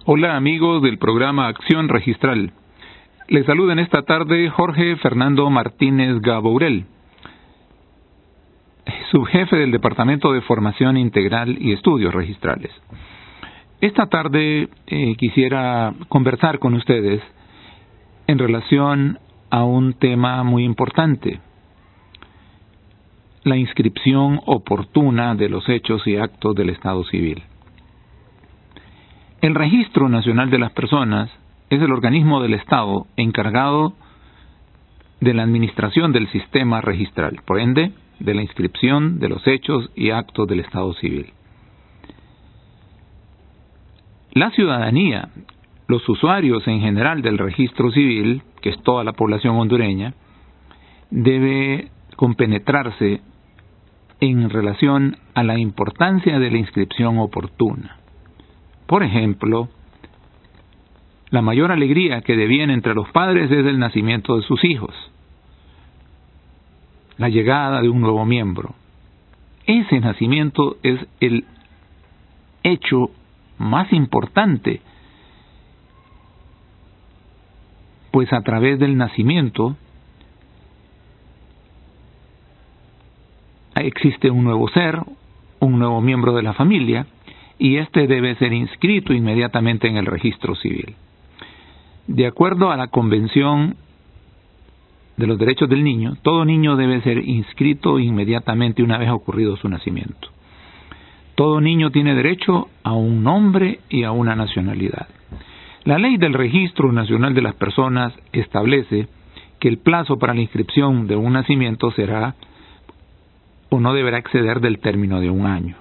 Hola amigos del programa Acción Registral. Les saluda en esta tarde Jorge Fernando Martínez Gabourel, subjefe del Departamento de Formación Integral y Estudios Registrales. Esta tarde quisiera conversar con ustedes en relación a un tema muy importante: la inscripción oportuna de los hechos y actos del Estado civil. El Registro Nacional de las Personas es el organismo del Estado encargado de la administración del sistema registral, por ende, de la inscripción de los hechos y actos del Estado civil. La ciudadanía, los usuarios en general del registro civil, que es toda la población hondureña, debe compenetrarse en relación a la importancia de la inscripción oportuna. Por ejemplo, la mayor alegría que deviene entre los padres es el nacimiento de sus hijos, la llegada de un nuevo miembro. Ese nacimiento es el hecho más importante, pues a través del nacimiento existe un nuevo ser, un nuevo miembro de la familia, y éste debe ser inscrito inmediatamente en el registro civil. De acuerdo a la Convención de los Derechos del Niño, todo niño debe ser inscrito inmediatamente una vez ocurrido su nacimiento. Todo niño tiene derecho a un nombre y a una nacionalidad. La Ley del Registro Nacional de las Personas establece que el plazo para la inscripción de un nacimiento será o no deberá exceder del término de un año.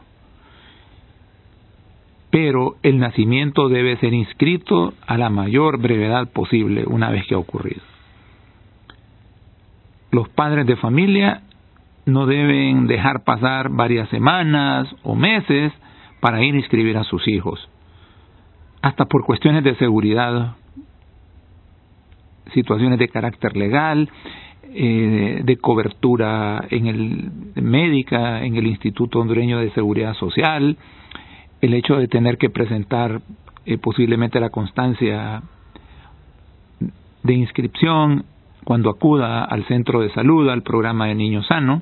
Pero el nacimiento debe ser inscrito a la mayor brevedad posible una vez que ha ocurrido. Los padres de familia no deben dejar pasar varias semanas o meses para ir a inscribir a sus hijos, hasta por cuestiones de seguridad, situaciones de carácter legal, de cobertura médica en el Instituto Hondureño de Seguridad Social, el hecho de tener que presentar posiblemente la constancia de inscripción cuando acuda al centro de salud, al programa de Niño Sano,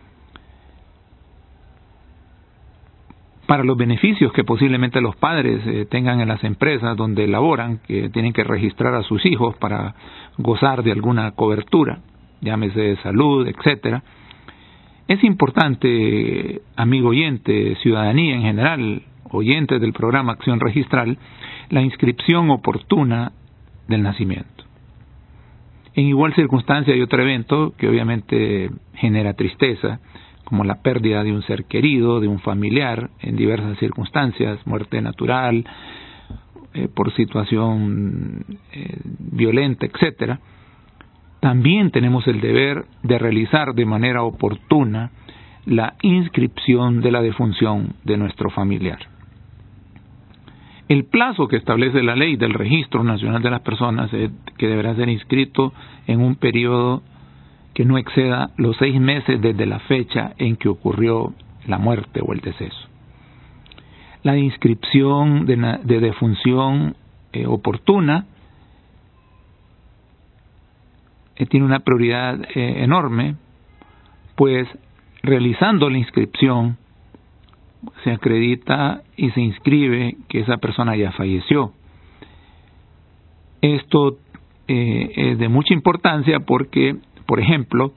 para los beneficios que posiblemente los padres tengan en las empresas donde laboran, que tienen que registrar a sus hijos para gozar de alguna cobertura, llámese de salud, etcétera. Es importante, amigo oyente, ciudadanía en general, oyentes del programa Acción Registral, la inscripción oportuna del nacimiento. En igual circunstancia hay otro evento que obviamente genera tristeza, como la pérdida de un ser querido, de un familiar, en diversas circunstancias, muerte natural, por situación violenta, etcétera. También tenemos el deber de realizar de manera oportuna la inscripción de la defunción de nuestro familiar. El plazo que establece la Ley del Registro Nacional de las Personas es que deberá ser inscrito en un periodo que no exceda los 6 meses desde la fecha en que ocurrió la muerte o el deceso. La inscripción de defunción oportuna tiene una prioridad enorme, pues realizando la inscripción se acredita y se inscribe que esa persona ya falleció. Esto es de mucha importancia porque, por ejemplo,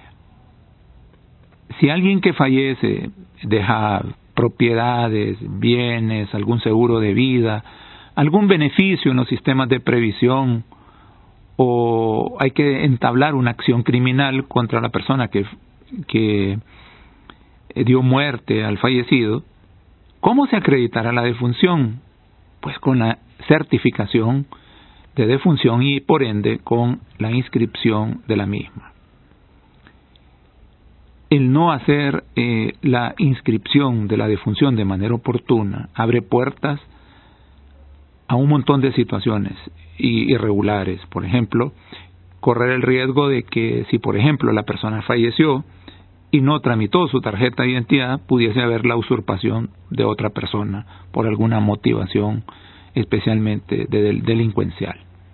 si alguien que fallece deja propiedades, bienes, algún seguro de vida, algún beneficio en los sistemas de previsión, o hay que entablar una acción criminal contra la persona que dio muerte al fallecido, ¿cómo se acreditará la defunción? Pues con la certificación de defunción y por ende con la inscripción de la misma. El no hacer la inscripción de la defunción de manera oportuna abre puertas a un montón de situaciones irregulares. Por ejemplo, correr el riesgo de que si, por ejemplo, la persona falleció y no tramitó su tarjeta de identidad, pudiese haber la usurpación de otra persona por alguna motivación especialmente delincuencial.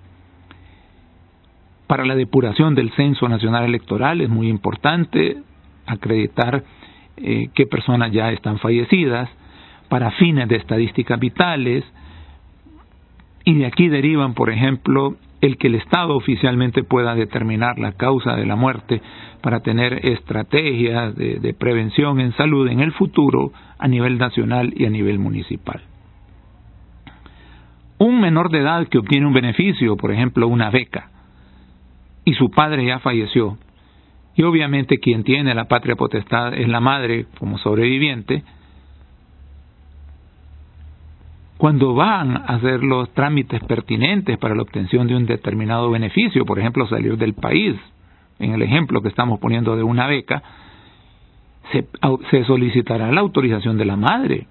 Para la depuración del Censo Nacional Electoral es muy importante acreditar qué personas ya están fallecidas para fines de estadísticas vitales, y de aquí derivan, por ejemplo, el que el Estado oficialmente pueda determinar la causa de la muerte para tener estrategias de prevención en salud en el futuro a nivel nacional y a nivel municipal. Un menor de edad que obtiene un beneficio, por ejemplo una beca, y su padre ya falleció, y obviamente quien tiene la patria potestad es la madre como sobreviviente, cuando van a hacer los trámites pertinentes para la obtención de un determinado beneficio, por ejemplo salir del país, en el ejemplo que estamos poniendo de una beca, se solicitará la autorización de la madre.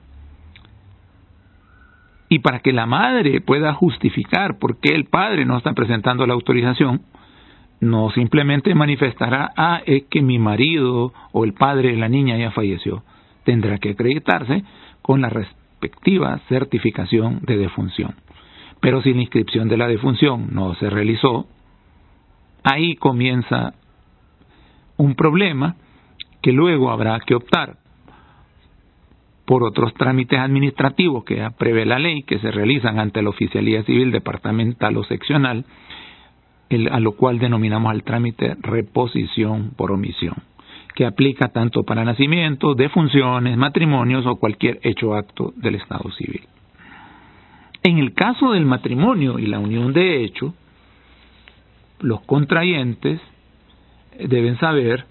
Y para que la madre pueda justificar por qué el padre no está presentando la autorización, no simplemente manifestará, es que mi marido o el padre de la niña ya falleció. Tendrá que acreditarse con la respectiva certificación de defunción. Pero si la inscripción de la defunción no se realizó, ahí comienza un problema que luego habrá que optar por otros trámites administrativos que ya prevé la ley, que se realizan ante la Oficialía Civil Departamental o Seccional, a lo cual denominamos al trámite reposición por omisión, que aplica tanto para nacimientos, defunciones, matrimonios o cualquier hecho o acto del Estado civil. En el caso del matrimonio y la unión de hecho, los contrayentes deben saber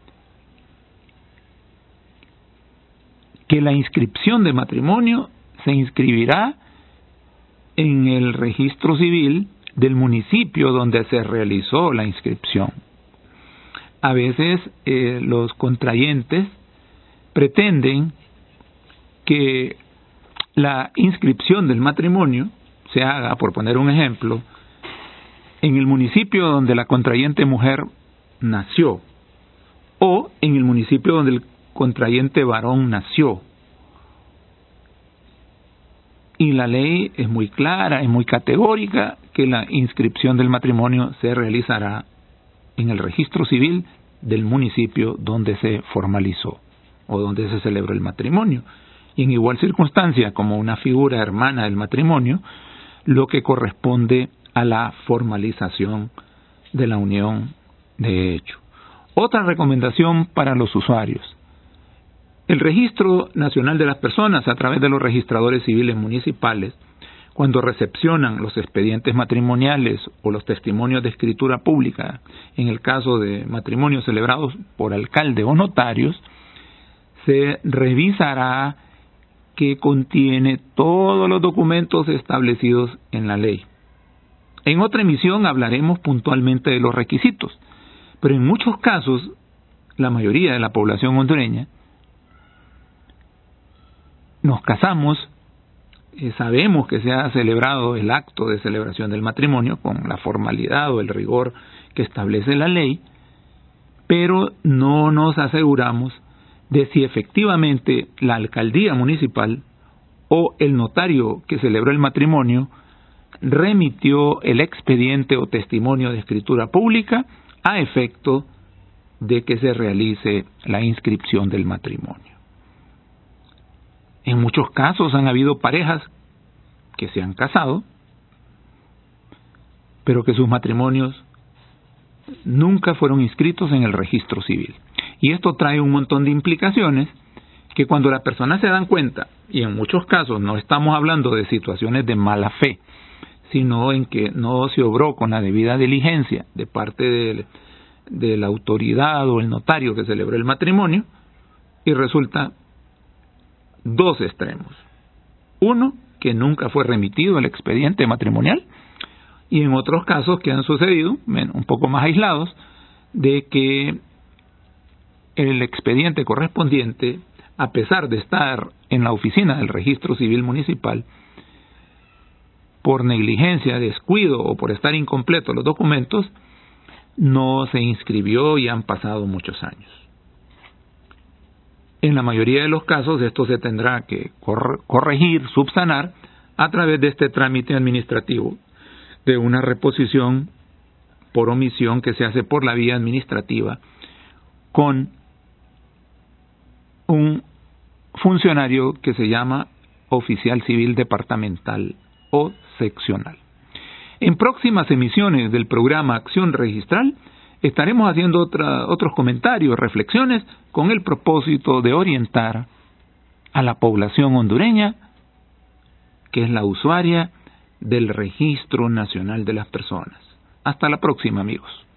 que la inscripción de matrimonio se inscribirá en el registro civil del municipio donde se realizó la inscripción. A veces los contrayentes pretenden que la inscripción del matrimonio se haga, por poner un ejemplo, en el municipio donde la contrayente mujer nació o en el municipio donde el contrayente varón nació. Y la ley es muy clara, es muy categórica, que la inscripción del matrimonio se realizará en el registro civil del municipio donde se formalizó o donde se celebró el matrimonio. Y en igual circunstancia, como una figura hermana del matrimonio, lo que corresponde a la formalización de la unión de hecho. Otra recomendación para los usuarios: el Registro Nacional de las Personas, a través de los registradores civiles municipales, cuando recepcionan los expedientes matrimoniales o los testimonios de escritura pública, en el caso de matrimonios celebrados por alcalde o notarios, se revisará que contiene todos los documentos establecidos en la ley. En otra emisión hablaremos puntualmente de los requisitos, pero en muchos casos, la mayoría de la población hondureña, nos casamos, sabemos que se ha celebrado el acto de celebración del matrimonio con la formalidad o el rigor que establece la ley, pero no nos aseguramos de si efectivamente la alcaldía municipal o el notario que celebró el matrimonio remitió el expediente o testimonio de escritura pública a efecto de que se realice la inscripción del matrimonio. En muchos casos han habido parejas que se han casado, pero que sus matrimonios nunca fueron inscritos en el registro civil. Y esto trae un montón de implicaciones que cuando las personas se dan cuenta, y en muchos casos no estamos hablando de situaciones de mala fe, sino en que no se obró con la debida diligencia de parte de la autoridad o el notario que celebró el matrimonio, y resulta dos extremos. Uno, que nunca fue remitido el expediente matrimonial, y en otros casos que han sucedido, un poco más aislados, de que el expediente correspondiente, a pesar de estar en la oficina del registro civil municipal, por negligencia, descuido o por estar incompletos los documentos, no se inscribió y han pasado muchos años. En la mayoría de los casos esto se tendrá que corregir, subsanar, a través de este trámite administrativo de una reposición por omisión que se hace por la vía administrativa con un funcionario que se llama oficial civil departamental o seccional. En próximas emisiones del programa Acción Registral estaremos haciendo otros comentarios, reflexiones, con el propósito de orientar a la población hondureña, que es la usuaria del Registro Nacional de las Personas. Hasta la próxima, amigos.